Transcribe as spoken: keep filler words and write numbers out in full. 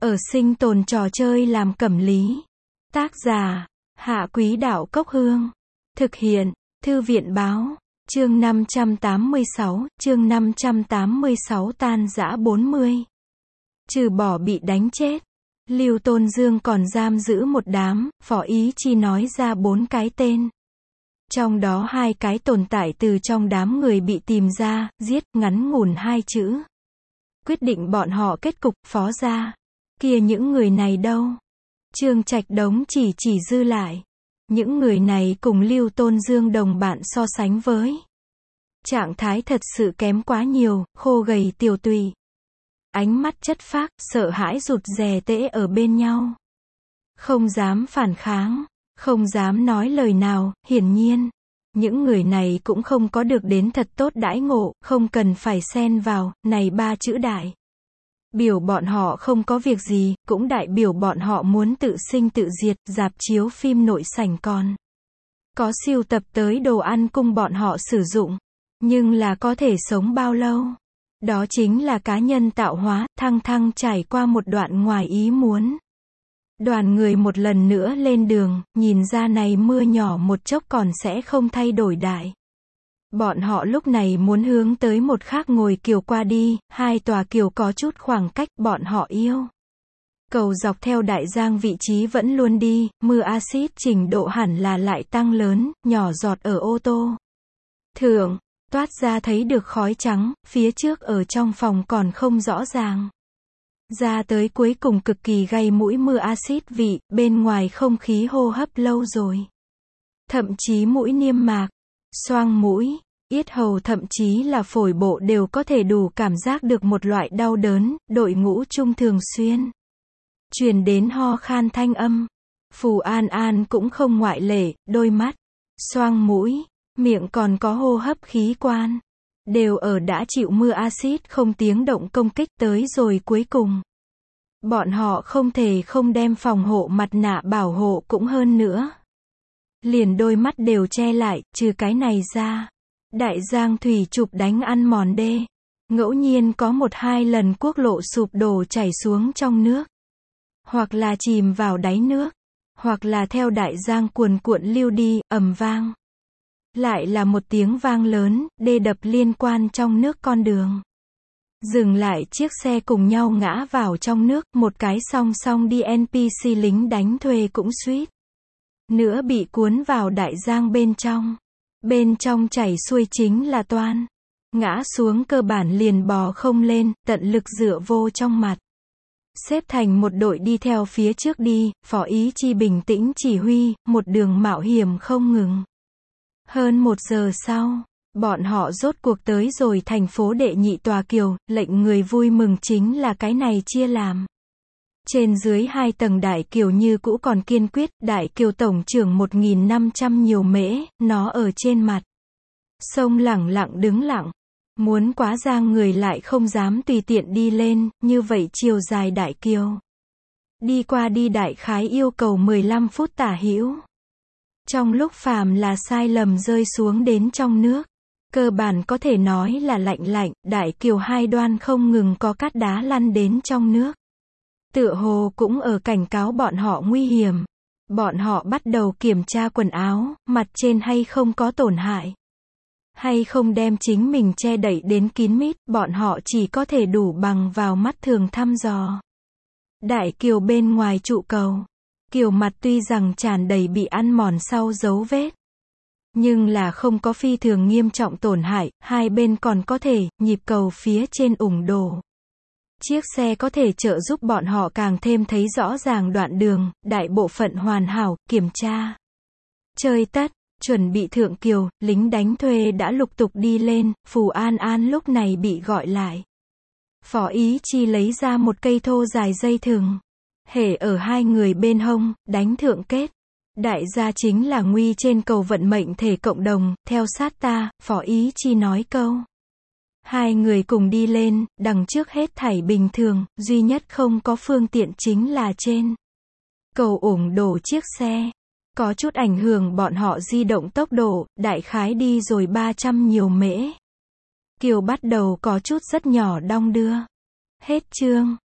Ở sinh tồn trò chơi làm cẩm lý. Tác giả, Hạ Quý Đạo Cốc Hương. Thực hiện, Thư viện Báo. Chương năm trăm tám mươi sáu, chương năm trăm tám mươi sáu tan rã bốn mươi. Trừ bỏ bị đánh chết, Lưu Tôn Dương còn giam giữ một đám, Phó Ý Chi nói ra bốn cái tên. Trong đó hai cái tồn tại từ trong đám người bị tìm ra, giết, ngắn ngủn hai chữ. Quyết định bọn họ kết cục, Phó gia. Kia những người này đâu? Trương Trạch Đống chỉ chỉ dư lại. Những người này cùng Lưu Tôn Dương đồng bạn so sánh với. Trạng thái thật sự kém quá nhiều, khô gầy tiều tụy. Ánh mắt chất phác, sợ hãi rụt rè tễ ở bên nhau. Không dám phản kháng, không dám nói lời nào, hiển nhiên. Những người này cũng không có được đến thật tốt đãi ngộ, không cần phải xen vào, này ba chữ đại. Biểu bọn họ không có việc gì, cũng đại biểu bọn họ muốn tự sinh tự diệt, rạp chiếu phim nội sảnh còn. Có sưu tập tới đồ ăn cung bọn họ sử dụng. Nhưng là có thể sống bao lâu? Đó chính là cá nhân tạo hóa, thăng thăng trải qua một đoạn ngoài ý muốn. Đoàn người một lần nữa lên đường, nhìn ra này mưa nhỏ một chốc còn sẽ không thay đổi đại. Bọn họ lúc này muốn hướng tới một khác ngồi kiều qua đi, hai tòa kiều có chút khoảng cách, bọn họ yêu. Cầu dọc theo đại giang vị trí vẫn luôn đi, mưa axit trình độ hẳn là lại tăng lớn, nhỏ giọt ở ô tô. Thượng, toát ra thấy được khói trắng, phía trước ở trong phòng còn không rõ ràng. Ra tới cuối cùng cực kỳ gây mũi mưa axit vị, bên ngoài không khí hô hấp lâu rồi. Thậm chí mũi niêm mạc, xoang mũi, yết hầu thậm chí là phổi bộ đều có thể đủ cảm giác được một loại đau đớn, đội ngũ chung thường xuyên. Truyền đến ho khan thanh âm. Phù An An cũng không ngoại lệ, đôi mắt, xoang mũi, miệng còn có hô hấp khí quan. Đều ở đã chịu mưa axit không tiếng động công kích tới rồi cuối cùng. Bọn họ không thể không đem phòng hộ mặt nạ bảo hộ cũng hơn nữa. Liền đôi mắt đều che lại, trừ cái này ra. Đại giang thủy trục đánh ăn mòn đê. Ngẫu nhiên có một hai lần quốc lộ sụp đổ chảy xuống trong nước. Hoặc là chìm vào đáy nước. Hoặc là theo đại giang cuồn cuộn lưu đi, ầm vang. Lại là một tiếng vang lớn, đê đập liên quan trong nước con đường. Dừng lại chiếc xe cùng nhau ngã vào trong nước, một cái song song đi en pê xê lính đánh thuê cũng suýt nữa bị cuốn vào đại giang bên trong. Bên trong chảy xuôi chính là toan. Ngã xuống cơ bản liền bò không lên, tận lực dựa vô trong mặt. Xếp thành một đội đi theo phía trước đi, Phó Ý Chi bình tĩnh chỉ huy, một đường mạo hiểm không ngừng. Hơn một giờ sau, bọn họ rốt cuộc tới rồi thành phố đệ nhị tòa kiều, lệnh người vui mừng chính là cái này chia làm. Trên dưới hai tầng đại kiều như cũ còn kiên quyết, đại kiều tổng trưởng một nghìn năm trăm nhiều mễ, nó ở trên mặt. Sông lẳng lặng đứng lặng. Muốn quá giang người lại không dám tùy tiện đi lên, như vậy chiều dài đại kiều. Đi qua đi đại khái yêu cầu mười lăm phút tả hữu. Trong lúc phàm là sai lầm rơi xuống đến trong nước, cơ bản có thể nói là lạnh lạnh, đại kiều hai đoan không ngừng có cát đá lăn đến trong nước. Tựa hồ cũng ở cảnh cáo bọn họ nguy hiểm. Bọn họ bắt đầu kiểm tra quần áo, mặt trên hay không có tổn hại. Hay không đem chính mình che đậy đến kín mít, bọn họ chỉ có thể đủ bằng vào mắt thường thăm dò. Đại kiều bên ngoài trụ cầu. Kiều mặt tuy rằng tràn đầy bị ăn mòn sau dấu vết. Nhưng là không có phi thường nghiêm trọng tổn hại, hai bên còn có thể, nhịp cầu phía trên ủng đổ. Chiếc xe có thể trợ giúp bọn họ càng thêm thấy rõ ràng đoạn đường, đại bộ phận hoàn hảo, kiểm tra. Chơi tất, chuẩn bị thượng kiều, lính đánh thuê đã lục tục đi lên, Phù An An lúc này bị gọi lại. Phó Ý Chi lấy ra một cây thô dài dây thừng. Hễ ở hai người bên hông, đánh thượng kết. Đại gia chính là nguy trên cầu vận mệnh thể cộng đồng, theo sát ta, Phó Ý Chi nói câu. Hai người cùng đi lên, đằng trước hết thảy bình thường, duy nhất không có phương tiện chính là trên cầu ủng đổ chiếc xe. Có chút ảnh hưởng bọn họ di động tốc độ, đại khái đi rồi ba trăm nhiều mễ. Kiều bắt đầu có chút rất nhỏ đong đưa. Hết chương.